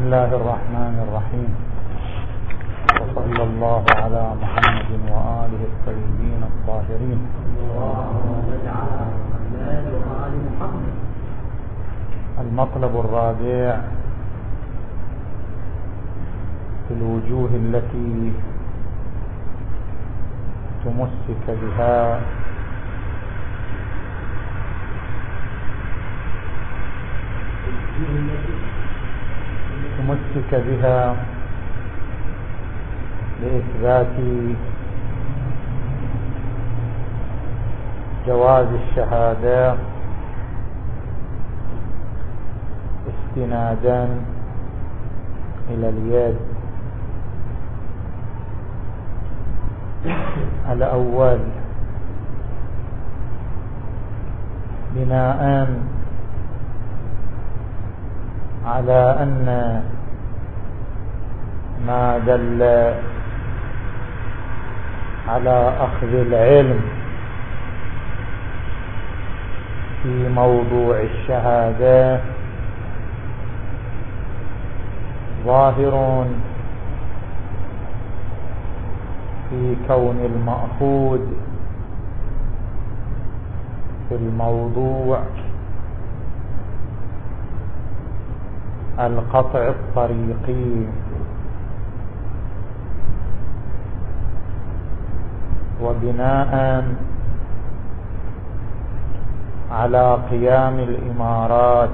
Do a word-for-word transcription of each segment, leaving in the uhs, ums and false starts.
الله الرحمن الرحيم، وصلى الله على محمد وآله الطيبين الطاهرين. المطلب الرابع في الوجوه التي تمسك بها تمسك بها لإثبات جواز الشهادة استنادا إلى اليد. الأول بناء على أن ما دل على أخذ العلم في موضوع الشهادة ظاهر في كون المأخوذ في الموضوع القطع الطريقي، وبناء على قيام الإمارات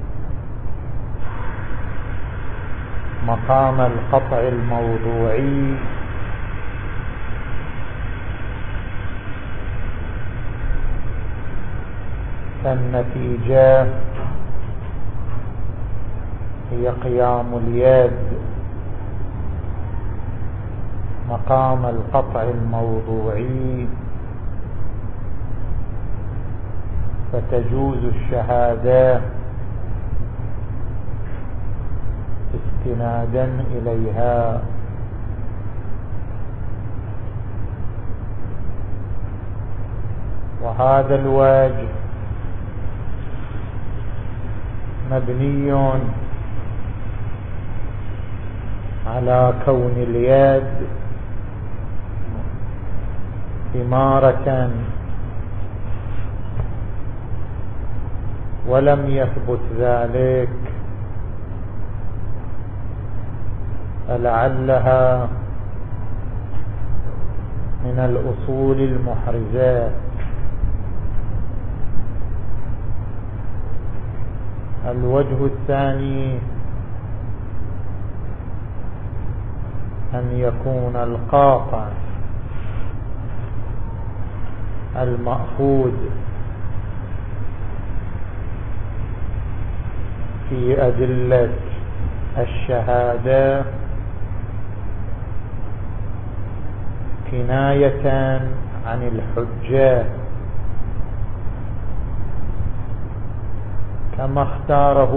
مقام القطع الموضوعي فالنتيجة هي قيام اليد مقام القطع الموضوعي، فتجوز الشهادة استنادا إليها. وهذا الوجه مبني على كون اليد إمارة، ولم يثبت ذلك، فلعلها من الأصول المحرزات. الوجه الثاني أن يكون القاطع المأخوذ في أدلة الشهادة كناية عن الحجة، كما اختاره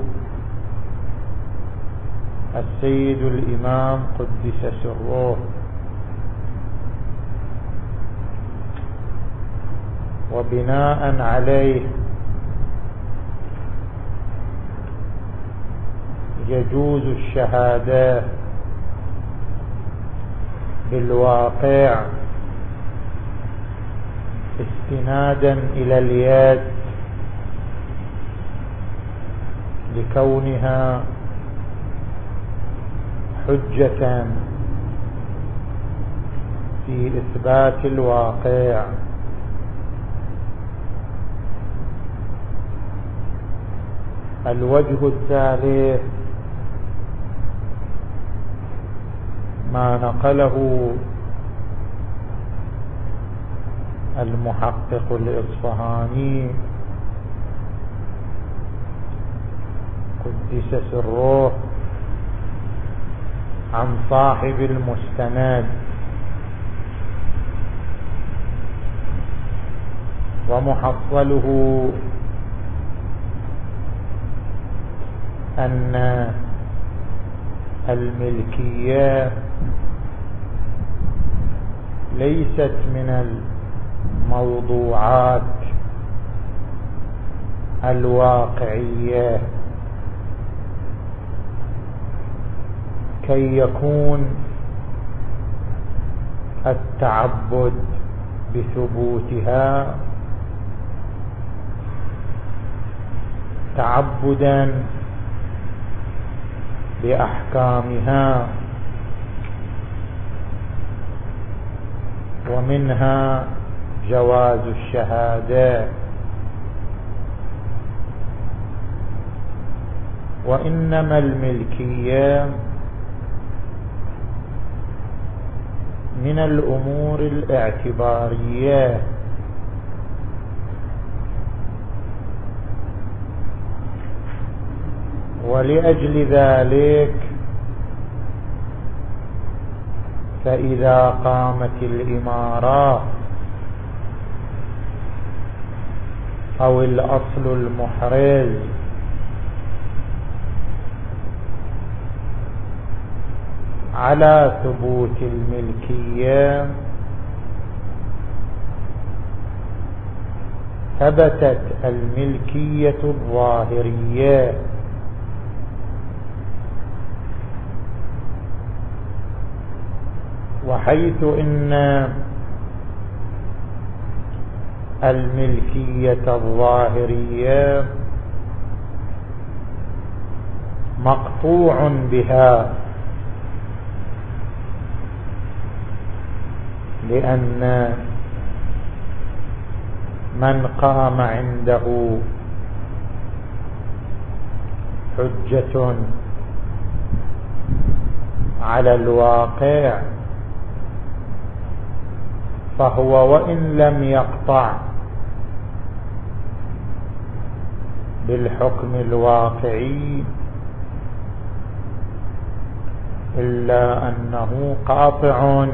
السيد الإمام قدس سره. وبناء عليه يجوز الشهادة بالواقع استنادا إلى اليد لكونها حجة في إثبات الواقع. الوجه الثالث ما نقله المحقق الإصفهاني قدس سره عن صاحب المستند، ومحصله أن الملكية ليست من الموضوعات الواقعية، كي يكون التعبد بثبوتها تعبدا بأحكامها، ومنها جواز الشهادة. وإنما الملكية من الأمور الاعتبارية، ولأجل ذلك فإذا قامت الإمارة أو الأصل المحرز على ثبوت الملكية ثبتت الملكية الظاهرية، وحيث إن الملكية الظاهرية مقطوع بها، لأن من قام عنده حجة على الواقع فهو وإن لم يقطع بالحكم الواقعي إلا أنه قاطع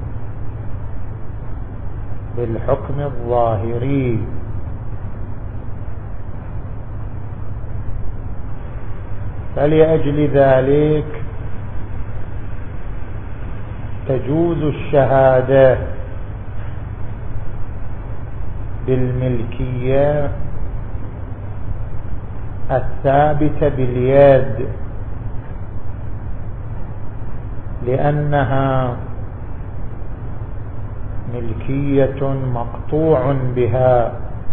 بالحكم الظاهري. فلأجل ذلك تجوز الشهادة بالملكية الثابتة باليد، لأنها ملكية مقطوع بها،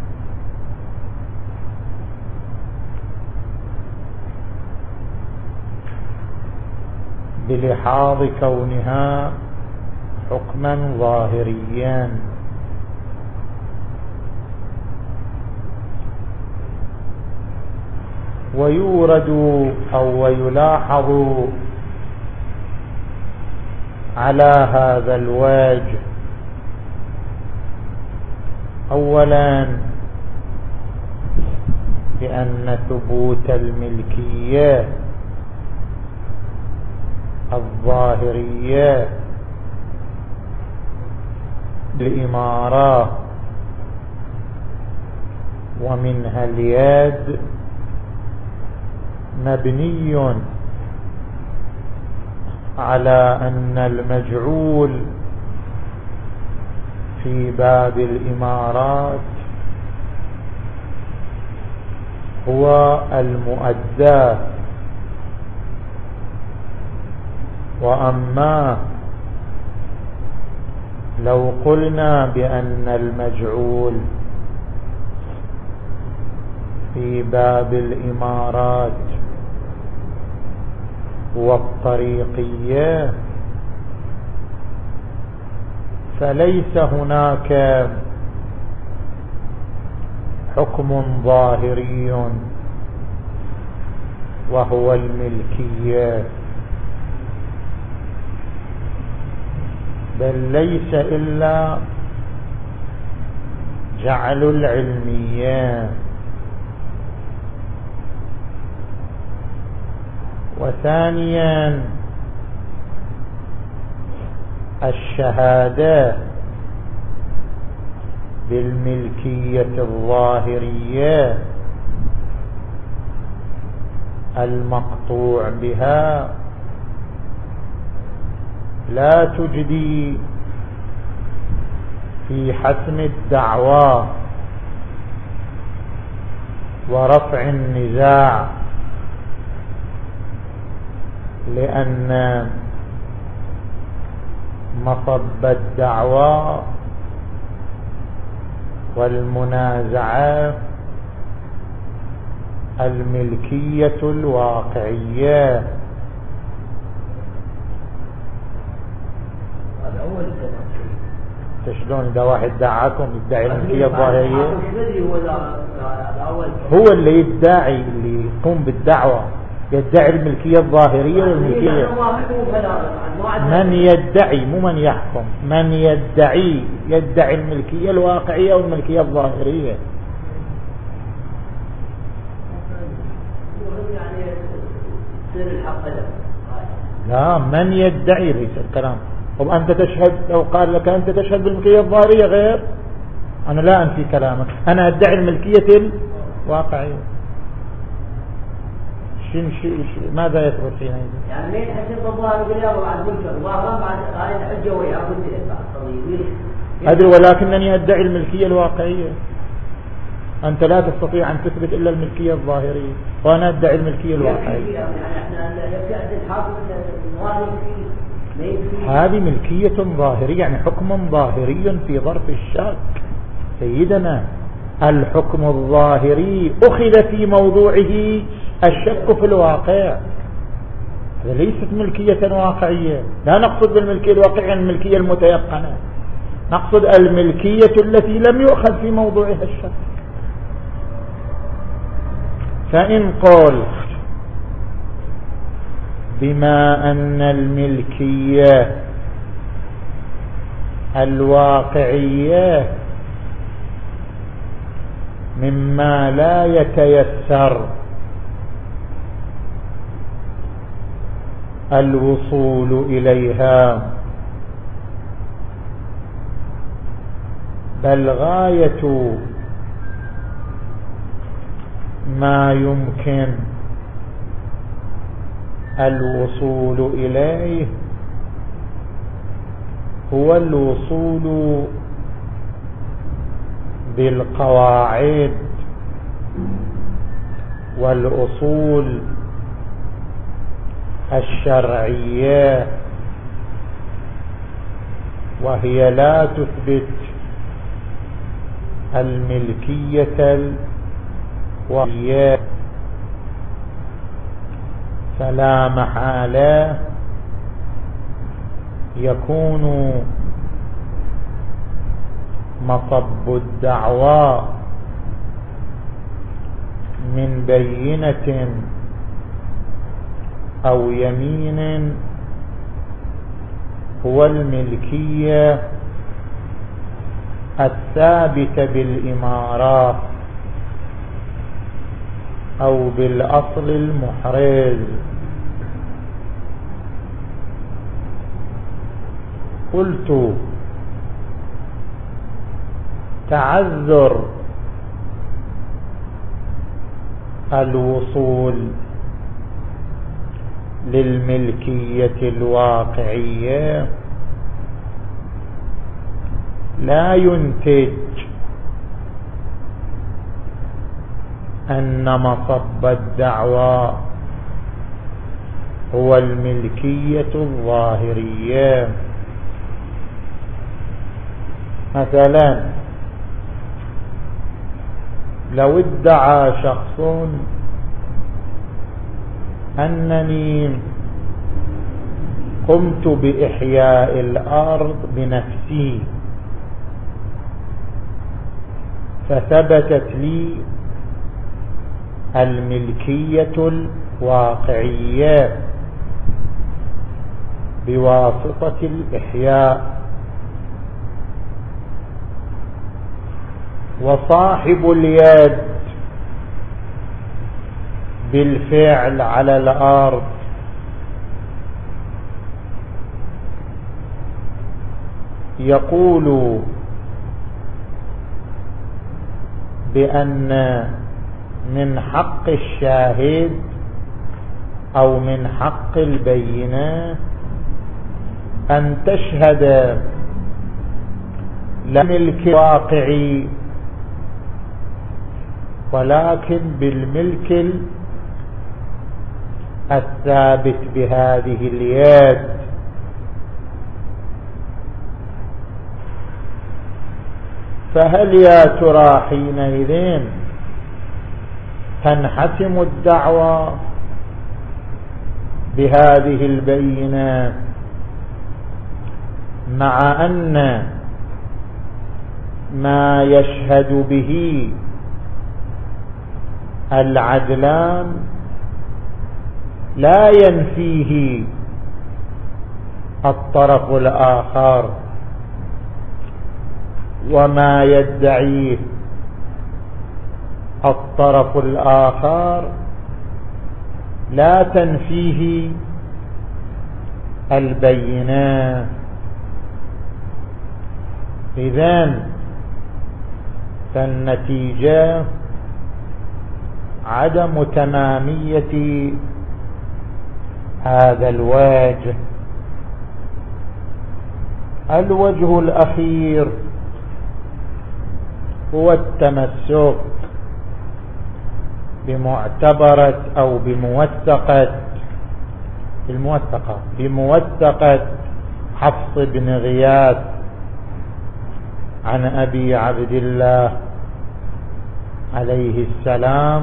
بلحاظ كونها حكما ظاهريا. ويورد أو يلاحظ على هذا الوجه أولا بأن ثبوت الملكية الظاهرية الإمارة ومنها اليد مبني على أن المجعول في باب الإمارات هو المؤدى، وأما لو قلنا بأن المجعول في باب الإمارات هو الطريقية فليس هناك حكم ظاهري وهو الملكية، بل ليس إلا جعل العلمية. وثانيا الشهادة بالملكية الظاهرية المقطوع بها لا تجدي في حسم الدعوى ورفع النزاع لأن مصب الدعوى والمنازعة الملكية الواقعية. هذا أول سبب. شلون إذا واحد دعاكم يدعي الملكية الظاهرية؟ هو هو اللي يدعي، اللي يقوم بالدعوة يدعي الملكية الظاهرية والملكية. من يدعي مو من يحكم، من يدعي يدعي الملكية الواقعية والملكية الظاهرية. لا، من يدعي ليس الكلام. طب أنت تشهد، لو قال لك أنت تشهد بالملكية الظاهرية غير، أنا لا أنفي كلامك، أنا أدعي الملكية الواقعية. شن شيء ماذا يثبت فينا؟ يعني مين حسب الظاهر بالله بعد ملكه الظاهر بعد هاي الحجة ويعبد القضية. أدري، ولكنني أدعي الملكية الواقعية. أنت لا تستطيع أن تثبت إلا الملكية الظاهرية، وأنا أدعي الملكية الواقعية. يعني احنا يكفي الحاكم هذه ملكية ظاهرية، يعني حكم ظاهري في ظرف الشك. سيدنا الحكم الظاهري أخذ في موضوعه الشك في الواقع، هذا ليست ملكية واقعية. لا نقصد بالملكية الواقعية الملكية المتيقنة، نقصد الملكية التي لم يؤخذ في موضوعها الشك. فإن قلت بما أن الملكية الواقعية مما لا يتيسر الوصول إليها، بل غاية ما يمكن الوصول إليه هو الوصول بالقواعد والأصول الشرعية، وهي لا تثبت الملكية الواقعية، فلا محالة يكون مصب الدعوى من بينة أو يمين هو الملكية الثابتة بالإمارات أو بالأصل المحرز. قلت تعذر الوصول للملكية الواقعية لا ينتج أن مصب الدعوى هو الملكية الظاهرية. مثلا لو ادعى شخص أنني قمت بإحياء الأرض بنفسي فثبتت لي الملكية الواقعية بواسطة الإحياء، وصاحب اليد بالفعل على الأرض يقول بأن من حق الشاهد أو من حق البينة أن تشهد لا ملك واقعي ولكن بالملك الثابت بهذه اليد. فهل يا ترى حينئذ تنحسم الدعوة بهذه البينة، مع أن ما يشهد به العدلان لا ينفيه الطرف الآخر، وما يدعيه الطرف الآخر لا تنفيه البينة؟ إذن فالنتيجة عدم تمامية هذا الوجه. الوجه الأخير هو التمسك بمعتبرة أو بموثقة الموثقة بموثقة حفص بن غياث عن أبي عبد الله عليه السلام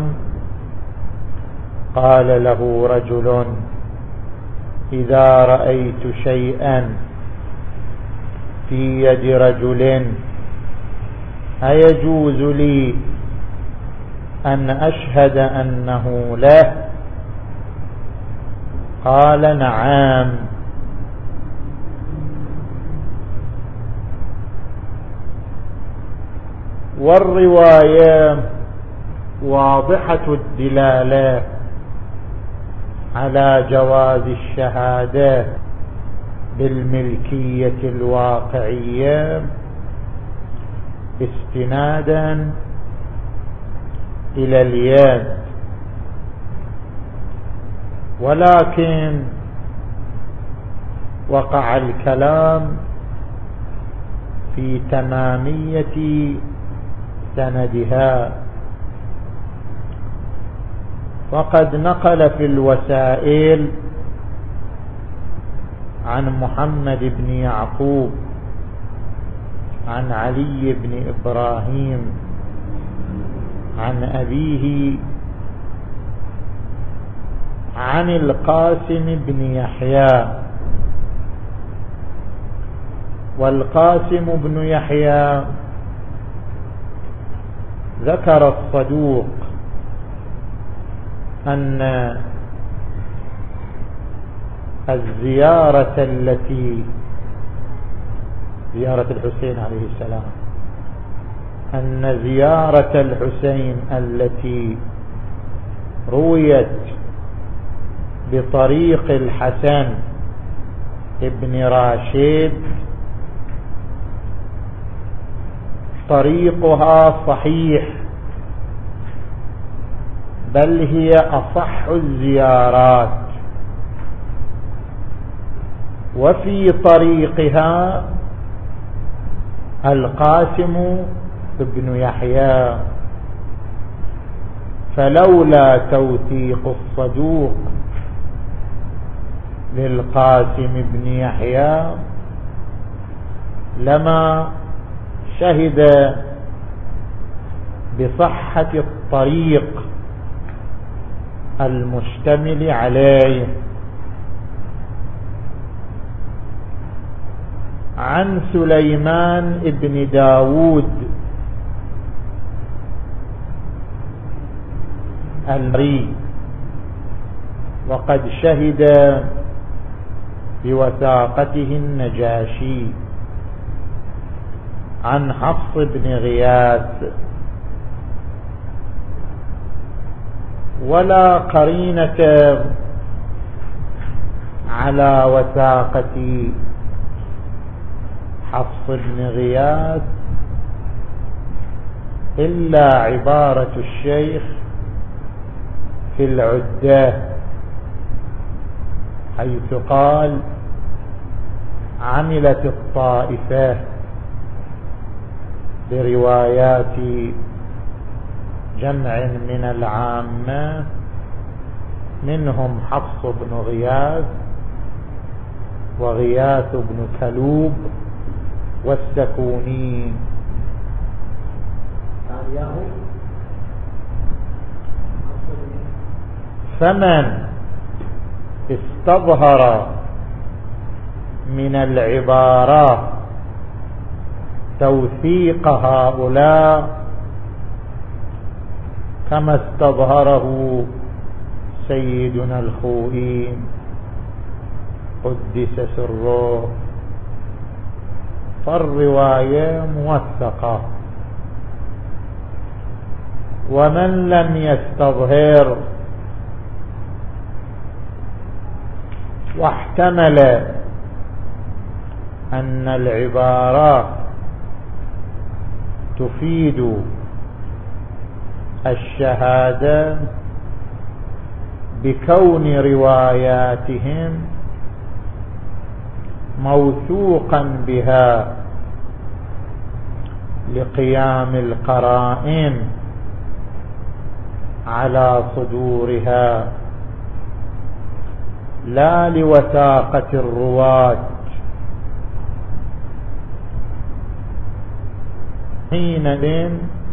قال له رجل: إذا رأيت شيئا في يد رجل أيجوز لي أن أشهد أنه له؟ قال: نعم. والرواية واضحة الدلالة على جواز الشهادة بالملكية الواقعية استنادا إلى اليد، ولكن وقع الكلام في تمامية سندها، فقد نقل في الوسائل عن محمد بن يعقوب عن علي بن إبراهيم عن أبيه عن القاسم بن يحيى، والقاسم بن يحيى ذكر الصدوق أن الزيارة التي زيارة الحسين عليه السلام أن زيارة الحسين التي رويت بطريق الحسن ابن راشد طريقها صحيح، بل هي أصح الزيارات، وفي طريقها القاسم ابن يحيى، فلولا توثيق الصدوق للقاسم ابن يحيى لما شهد بصحة الطريق المشتمل عليه. عن سليمان ابن داود المري، وقد شهد بوثاقته النجاشي، عن حفص بن غياث، ولا قرينة على وثاقة حفص بن غياث إلا عبارة الشيخ في العدة، حيث قال: عملت الطائفة بروايات جمع من العامة منهم حفص بن غياث وغياث بن كلوب والسكوني. فمن استظهر من العبارات توثيق هؤلاء كما استظهره سيدنا الخوئي قدس سره فالرواية موثقة. ومن لم يستظهر واحتمل أن العبارات تفيد الشهادة بكون رواياتهم موثوقا بها لقيام القرائن على صدورها لا لوثاقة الرواة، حينئذ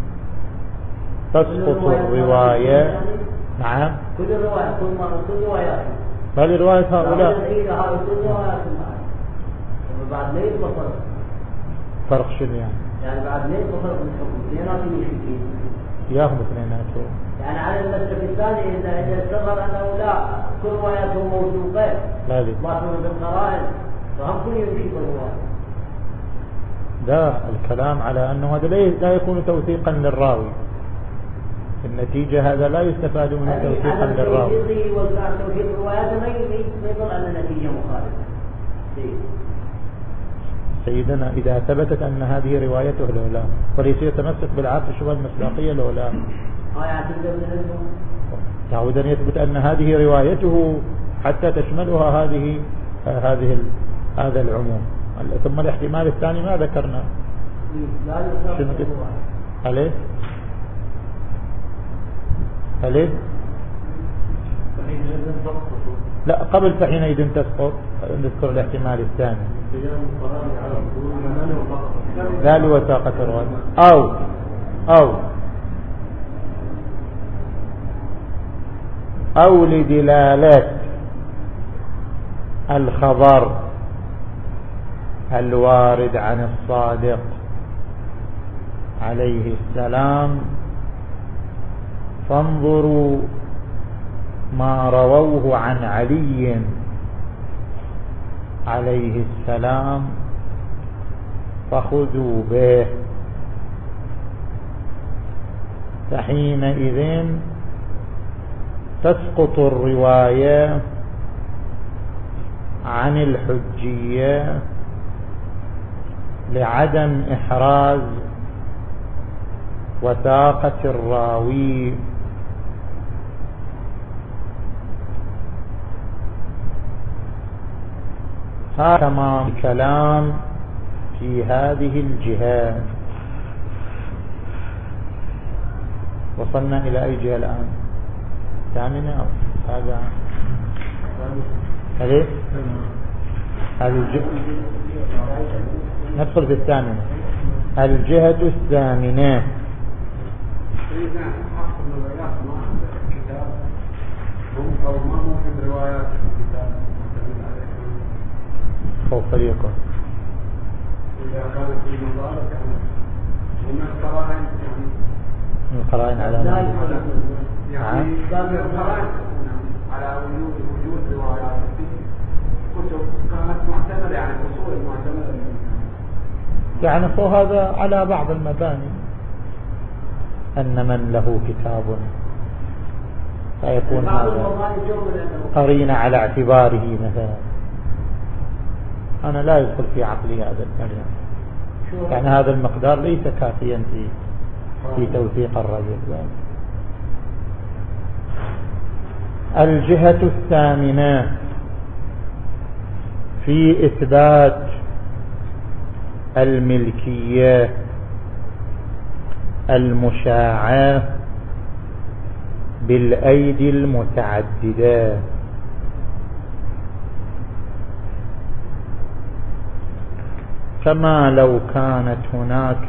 تسقط الرواية. نعم كل الرواية كل روايات بل رواية هؤلاء بعد ليل وفرق فرق شنو يعني؟ يعني بعد ليل وفرق الحكم اثنيناتهم يشكين ياهم اثنيناتهم يعني على المسلك الثاني إذا إذا استظهر أنه لا كل رواياتهم موثوقة لا لي ما تكون بالقرائن فهم كل يمشي بالرواية. لا الكلام على أنه هذا لا يكون توثيقا للراوي، النتيجة هذا لا يستفاد منه توثيقا للراوي. توثيق الروايات ما يظل أن النتيجة مخالفة. سيدنا إذا ثبتت أن هذه روايته لو لا وليس يتمسك بالعقل الشبهة المصداقية لو لا تعود أن يثبت أن هذه روايته حتى تشملها هذه هذه هذا العموم. ثم الاحتمال الثاني ما ذكرنا شنو عليه عليه لا قبل فحينئذ تسقط. نذكر الاحتمال الثاني لا لوثاقة الرواية أو أو أو لدلالة الخبر الوارد عن الصادق عليه السلام. فانظروا ما رووه عن علي عليه السلام فخذوا به، فحينئذ تسقط الرواية عن الحجية لعدم إحراز وثاقة الراوي. هذا تمام كلام في هذه الجهة. وصلنا إلى أي جهة الآن؟ ثامنة هذا هذه هذه الجهة. ندخل في الثامنة الجهة الثامنة. خوف فريقه إذا كانت في مضارة من القرائن من القرائن على يعني القرائن على وجود وجود روايات في كتب كانت معتمدة يعني أصول معتمدة يعني هذا على بعض المباني أن من له كتاب فيكون هذا قرين على اعتباره مثلا. أنا لا يدخل في عقلي هذا الكلام، يعني هذا المقدار ليس كافيا في في توثيق الرجل. الجهة الثامنة في إثبات الملكية المشاعة بالأيدي المتعددة. كما لو كانت هناك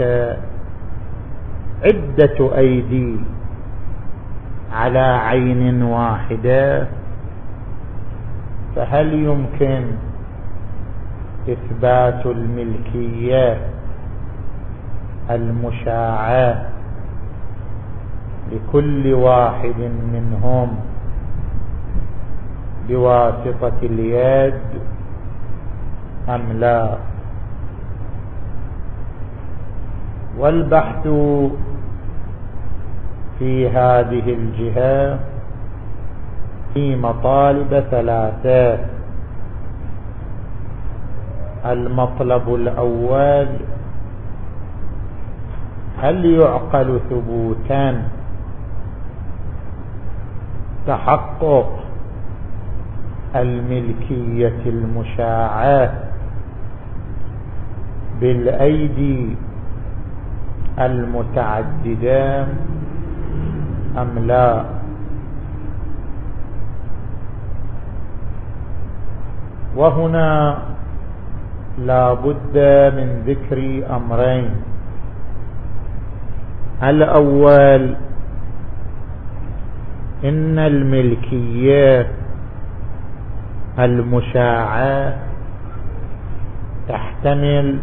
عدة أيدي على عين واحدة، فهل يمكن إثبات الملكية المشاعة لكل واحد منهم بواسطة اليد أم لا؟ والبحث في هذه الجهة في مطالب ثلاثة. المطلب الأول: هل يعقل ثبوتا تحقق الملكية المشاعة بالأيدي المتعددة أم لا؟ وهنا لا بد من ذكر أمرين. الأول: إن الملكية المشاعة تحتمل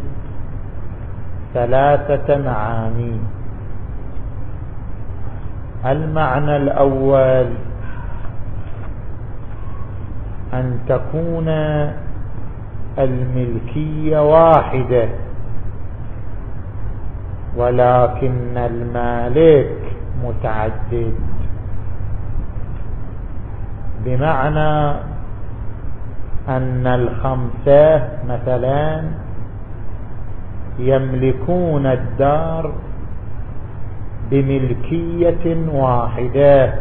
ثلاثة معاني. المعنى الأول: أن تكون الملكية واحدة ولكن المالك متعدد، بمعنى أن الخمسة مثلا يملكون الدار بملكية واحدة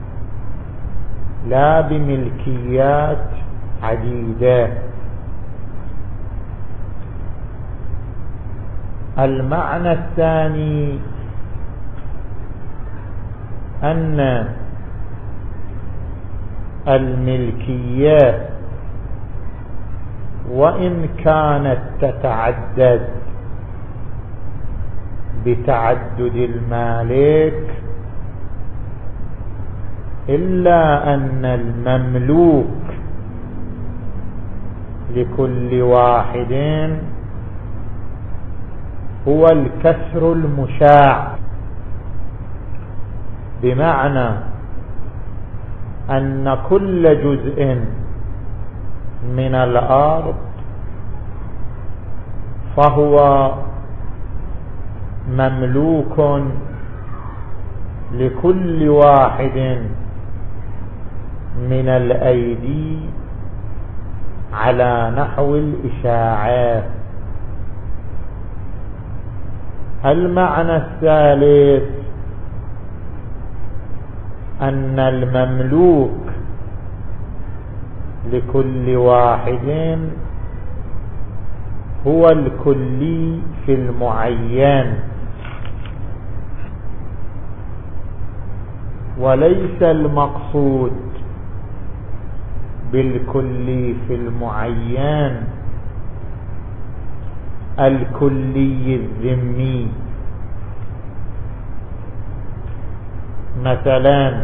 لا بملكيات عديدة. المعنى الثاني: أن الملكية وإن كانت تتعدد بتعدد المالك، إلا أن المملوك لكل واحد هو الكسر المشاع، بمعنى أن كل جزء من الأرض فهو مملوك لكل واحد من الأيدي على نحو الإشاعة. المعنى الثالث: أن المملوك لكل واحد هو الكلي في المعين، وليس المقصود بالكلي في المعين الكلي الذمي. مثلا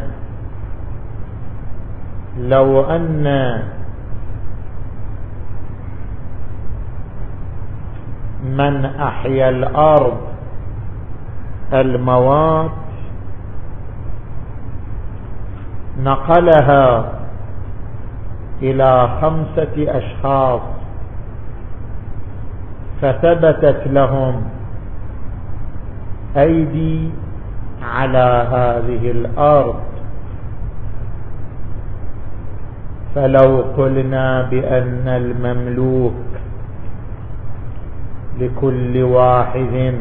لو أن من أحيا الأرض الموات نقلها إلى خمسة أشخاص فثبتت لهم أيدي على هذه الأرض، فلو قلنا بأن المملوك لكل واحد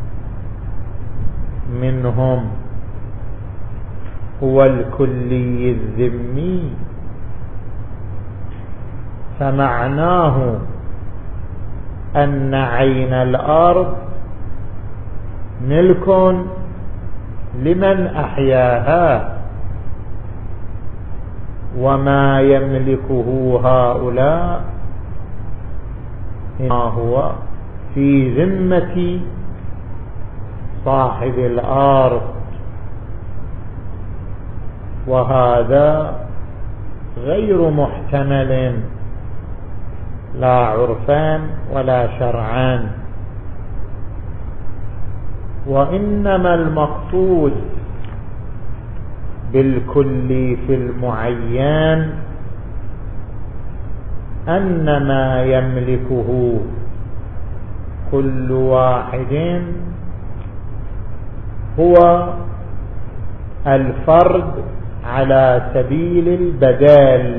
منهم هو الكلي الذمي، فمعناه أن عين الأرض ملك لمن أحياها وما يملكه هؤلاء ما هو في ذمة صاحب الأرض، وهذا غير محتمل لا عرفان ولا شرعان. وإنما المقصود بالكل في المعين أن ما يملكه كل واحد هو الفرد على سبيل البدال.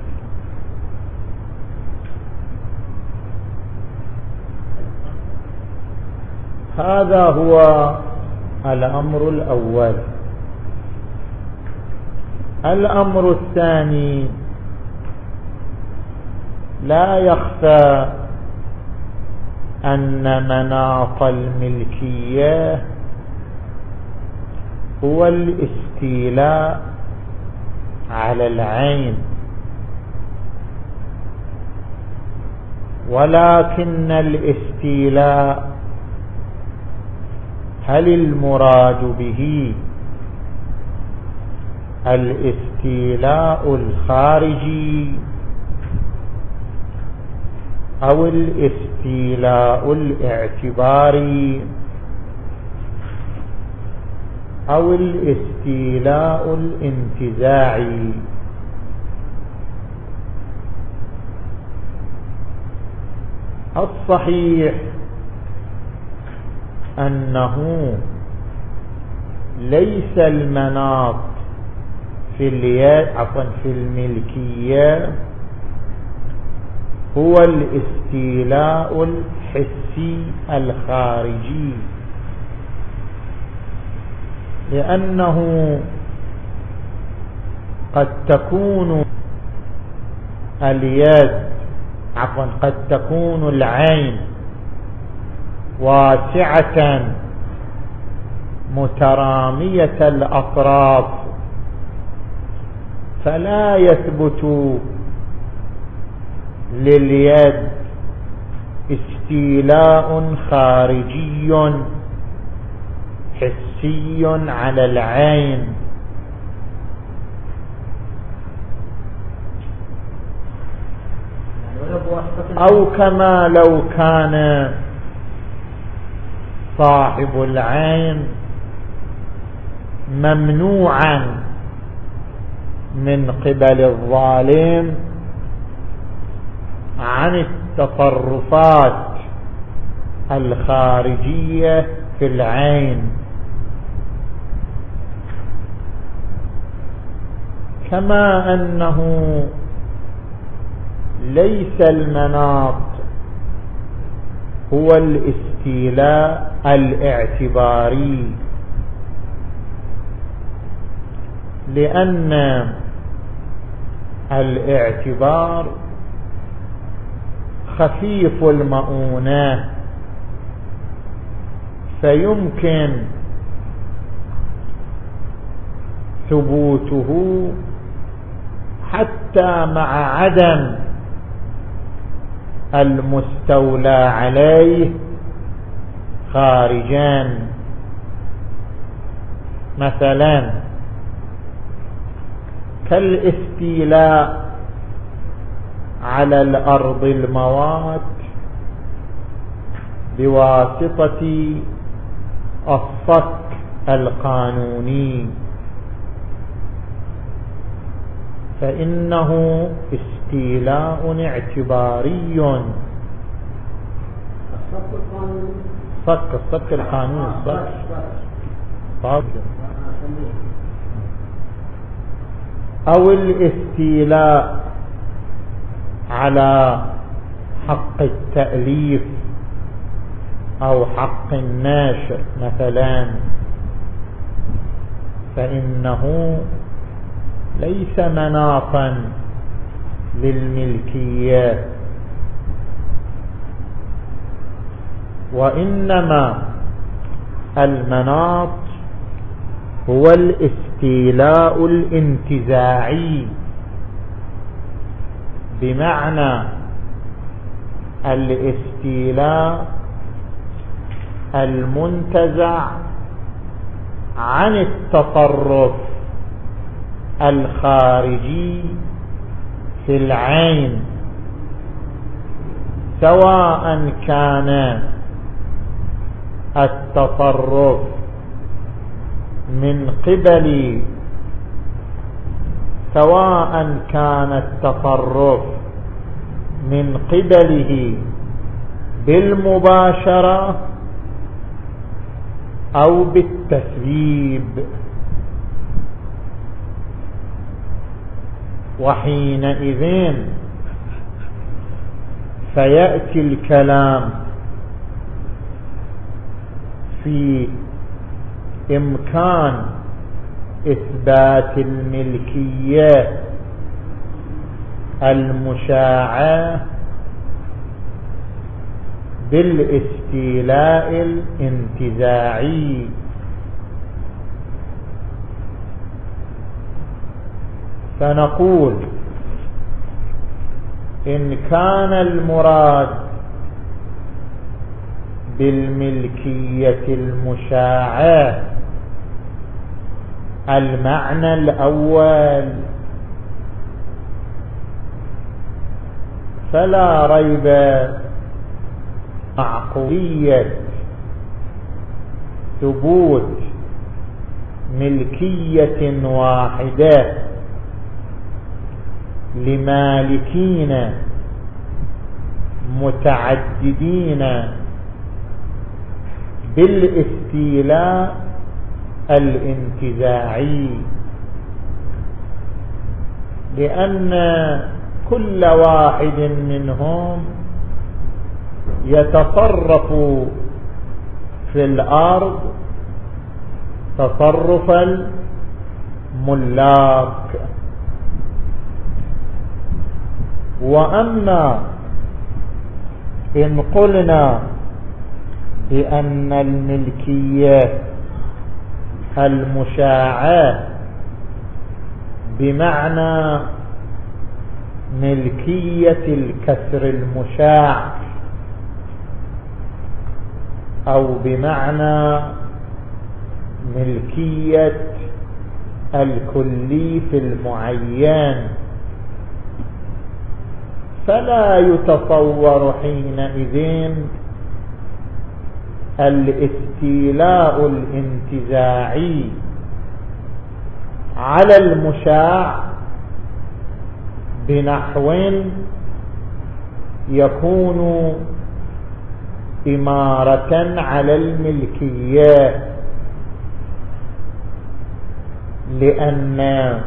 هذا هو الأمر الأول. الأمر الثاني: لا يخفى أن مناط الملكية هو الاستيلاء على العين، ولكن الاستيلاء هل المراد به الاستيلاء الخارجي أو الاستيلاء الاعتباري أو الاستيلاء الانتزاعي؟ الصحيح أنه ليس المناط في اليد عفوا في الملكية هو الاستيلاء الحسي الخارجي، لأنه قد تكون اليد عفوا قد تكون العين واسعة مترامية الأطراف، فلا يثبت لليد استيلاء خارجي حسي على العين، أو كما لو كان صاحب العين ممنوعا من قبل الظالم عن التصرفات الخارجية في العين، كما أنه ليس المناط هو الاستيلاء الاعتباري، لأن الاعتبار خفيف المؤونة، فيمكن ثبوته حتى مع عدم المستولى عليه خارجان. مثلا كالاستيلاء على الأرض الموات بواسطة الصك القانوني، فإنه استيلاء اعتباري. صك الصك القانوني الصك أو الاستيلاء على حق التأليف أو حق الناشر مثلا، فإنه ليس مناطا للملكية، وإنما المناط هو الاستيلاء الانتزاعي بمعنى الاستيلاء المنتزع عن التصرف الخارجي في العين، سواء كان التصرف من قبل سواء كان التصرف من قبله بالمباشرة أو بالتسبيب. وحينئذ فيأتي الكلام في إمكان إثبات الملكية المشاعة بالاستيلاء الانتزاعي. فنقول إن كان المراد بالملكية المشاعة المعنى الأول، فلا ريب معقولية ثبوت ملكية واحدة لمالكين متعددين بالاستيلاء الانتزاعي، لأن كل واحد منهم يتصرف في الأرض تصرف الملاك. وأما إن قلنا بأن الملكية المشاعة بمعنى ملكية الكسر المشاع أو بمعنى ملكية الكلي في المعين، فلا يتصور حينئذ الاستيلاء الانتزاعي على المشاع بنحو يكون إمارة على الملكية، لأن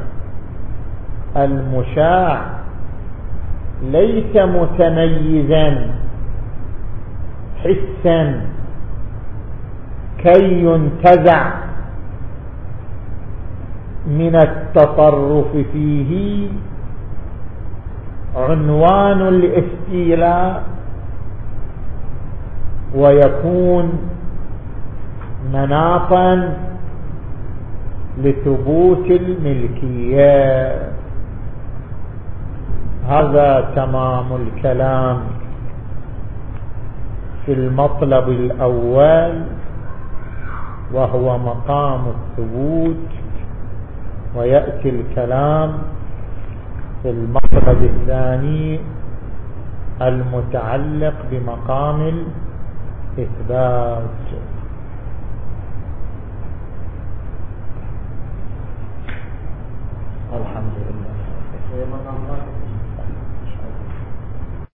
المشاع ليس متميزا حسا كي ينتزع من التصرف فيه عنوان الاستيلاء ويكون مناطا لثبوت الملكية. هذا تمام الكلام في المطلب الأول وهو مقام الثبوت، ويأتي الكلام في المطلب الثاني المتعلق بمقام الإثبات.